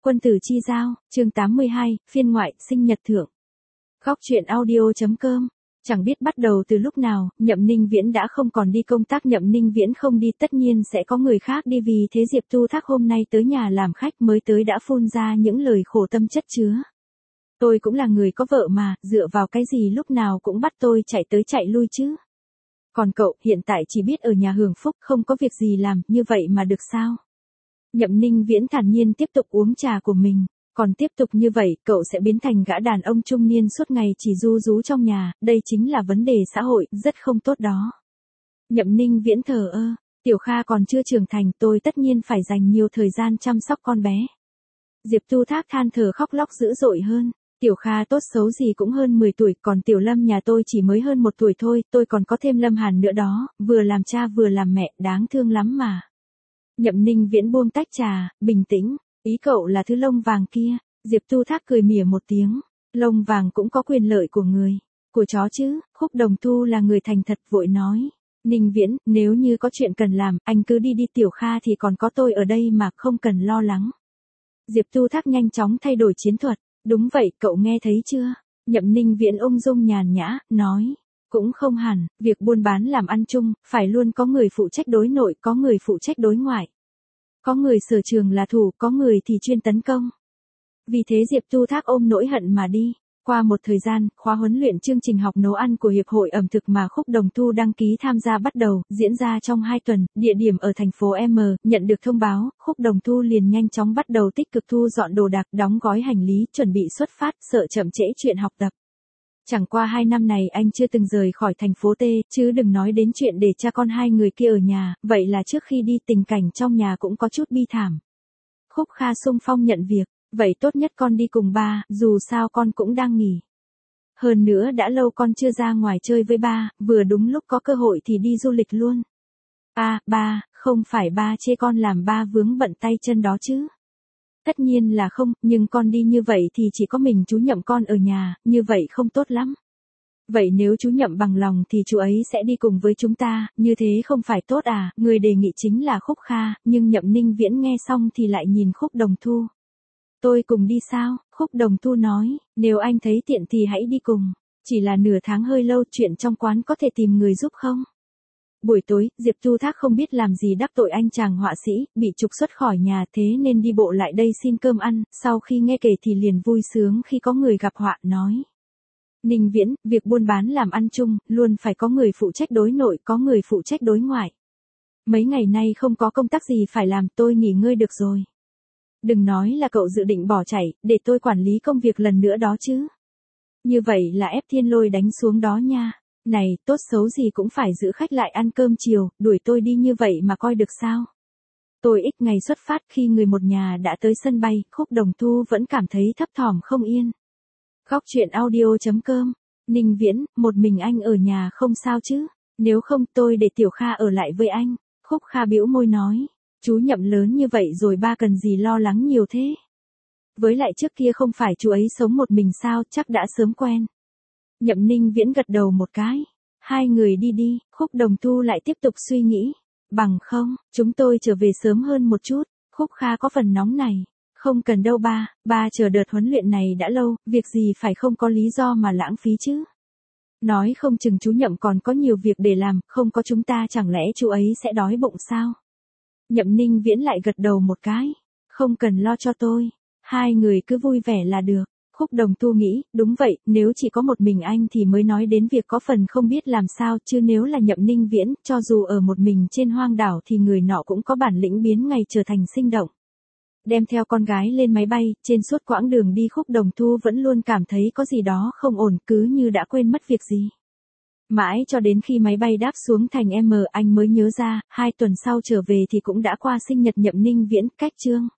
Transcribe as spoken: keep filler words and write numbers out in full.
Quân tử chi giao, chương tám mươi hai, phiên ngoại, sinh nhật thượng. Góc truyện audio.com. Chẳng biết bắt đầu từ lúc nào, Nhậm Ninh Viễn đã không còn đi công tác. Nhậm Ninh Viễn không đi tất nhiên sẽ có người khác đi, vì thế Diệp Tu Thác hôm nay tới nhà làm khách mới tới đã phun ra những lời khổ tâm chất chứa. Tôi cũng là người có vợ mà, dựa vào cái gì lúc nào cũng bắt tôi chạy tới chạy lui chứ. Còn cậu, hiện tại chỉ biết ở nhà hưởng phúc, không có việc gì làm, như vậy mà được sao? Nhậm Ninh Viễn thản nhiên tiếp tục uống trà của mình. Còn tiếp tục như vậy, cậu sẽ biến thành gã đàn ông trung niên suốt ngày chỉ ru rú trong nhà, đây chính là vấn đề xã hội, rất không tốt đó. Nhậm Ninh Viễn thờ ơ, Tiểu Kha còn chưa trưởng thành, tôi tất nhiên phải dành nhiều thời gian chăm sóc con bé. Diệp Tu Thác than thở khóc lóc dữ dội hơn. Tiểu Kha tốt xấu gì cũng hơn mười tuổi, còn Tiểu Lâm nhà tôi chỉ mới hơn một tuổi thôi, tôi còn có thêm Lâm Hàn nữa đó, vừa làm cha vừa làm mẹ, đáng thương lắm mà. Nhậm Ninh Viễn buông tách trà, bình tĩnh, ý cậu là thứ lông vàng kia. Diệp Tu Thác cười mỉa một tiếng, lông vàng cũng có quyền lợi của người, của chó chứ. Khúc Đồng Thu là người thành thật vội nói, Ninh Viễn, nếu như có chuyện cần làm, anh cứ đi đi, Tiểu Kha thì còn có tôi ở đây mà, không cần lo lắng. Diệp Tu Thác nhanh chóng thay đổi chiến thuật, đúng vậy, cậu nghe thấy chưa? Nhậm Ninh Viễn ung dung nhàn nhã, nói, cũng không hẳn, việc buôn bán làm ăn chung, phải luôn có người phụ trách đối nội, có người phụ trách đối ngoại. Có người sở trường là thủ, có người thì chuyên tấn công. Vì thế Diệp Tu Thác ôm nỗi hận mà đi. Qua một thời gian, khóa huấn luyện chương trình học nấu ăn của Hiệp hội ẩm thực mà Khúc Đồng Thu đăng ký tham gia bắt đầu, diễn ra trong hai tuần, địa điểm ở thành phố M. Nhận được thông báo, Khúc Đồng Thu liền nhanh chóng bắt đầu tích cực thu dọn đồ đạc, đóng gói hành lý, chuẩn bị xuất phát, sợ chậm trễ chuyện học tập. Chẳng qua hai năm này anh chưa từng rời khỏi thành phố T, chứ đừng nói đến chuyện để cha con hai người kia ở nhà, vậy là trước khi đi tình cảnh trong nhà cũng có chút bi thảm. Khúc Kha xung phong nhận việc, vậy tốt nhất con đi cùng ba, dù sao con cũng đang nghỉ. Hơn nữa đã lâu con chưa ra ngoài chơi với ba, vừa đúng lúc có cơ hội thì đi du lịch luôn. À, ba, không phải ba chê con làm ba vướng bận tay chân đó chứ. Tất nhiên là không, nhưng con đi như vậy thì chỉ có mình chú Nhậm con ở nhà, như vậy không tốt lắm. Vậy nếu chú Nhậm bằng lòng thì chú ấy sẽ đi cùng với chúng ta, như thế không phải tốt à? Người đề nghị chính là Khúc Kha, nhưng Nhậm Ninh Viễn nghe xong thì lại nhìn Khúc Đồng Thu. Tôi cùng đi sao? Khúc Đồng Thu nói, nếu anh thấy tiện thì hãy đi cùng. Chỉ là nửa tháng hơi lâu, chuyện trong quán có thể tìm người giúp không? Buổi tối, Diệp Tu Thác không biết làm gì đắc tội anh chàng họa sĩ, bị trục xuất khỏi nhà, thế nên đi bộ lại đây xin cơm ăn, sau khi nghe kể thì liền vui sướng khi có người gặp họa, nói. Ninh Viễn, việc buôn bán làm ăn chung, luôn phải có người phụ trách đối nội, có người phụ trách đối ngoại. Mấy ngày nay không có công tác gì phải làm, tôi nghỉ ngơi được rồi. Đừng nói là cậu dự định bỏ chạy, để tôi quản lý công việc lần nữa đó chứ. Như vậy là ép Thiên Lôi đánh xuống đó nha. Này, tốt xấu gì cũng phải giữ khách lại ăn cơm chiều, đuổi tôi đi như vậy mà coi được sao? Tôi ít ngày xuất phát, khi người một nhà đã tới sân bay, Khúc Đồng Thu vẫn cảm thấy thấp thỏm không yên. Góc truyện audio.com. Ninh Viễn, một mình anh ở nhà không sao chứ? Nếu không tôi để Tiểu Kha ở lại với anh. Khúc Kha bĩu môi nói, chú Nhậm lớn như vậy rồi ba cần gì lo lắng nhiều thế? Với lại trước kia không phải chú ấy sống một mình sao, chắc đã sớm quen. Nhậm Ninh Viễn gật đầu một cái. Hai người đi đi, Khúc Đồng Thu lại tiếp tục suy nghĩ. Bằng không, chúng tôi trở về sớm hơn một chút. Khúc Kha có phần nóng này. Không cần đâu ba, ba chờ đợt huấn luyện này đã lâu, việc gì phải không có lý do mà lãng phí chứ. Nói không chừng chú Nhậm còn có nhiều việc để làm, không có chúng ta chẳng lẽ chú ấy sẽ đói bụng sao? Nhậm Ninh Viễn lại gật đầu một cái. Không cần lo cho tôi. Hai người cứ vui vẻ là được. Khúc Đồng Thu nghĩ, đúng vậy, nếu chỉ có một mình anh thì mới nói đến việc có phần không biết làm sao, chứ nếu là Nhậm Ninh Viễn, cho dù ở một mình trên hoang đảo thì người nọ cũng có bản lĩnh biến ngày trở thành sinh động. Đem theo con gái lên máy bay, trên suốt quãng đường đi Khúc Đồng Thu vẫn luôn cảm thấy có gì đó không ổn, cứ như đã quên mất việc gì. Mãi cho đến khi máy bay đáp xuống thành M, anh mới nhớ ra, hai tuần sau trở về thì cũng đã qua sinh nhật Nhậm Ninh Viễn, cách chương.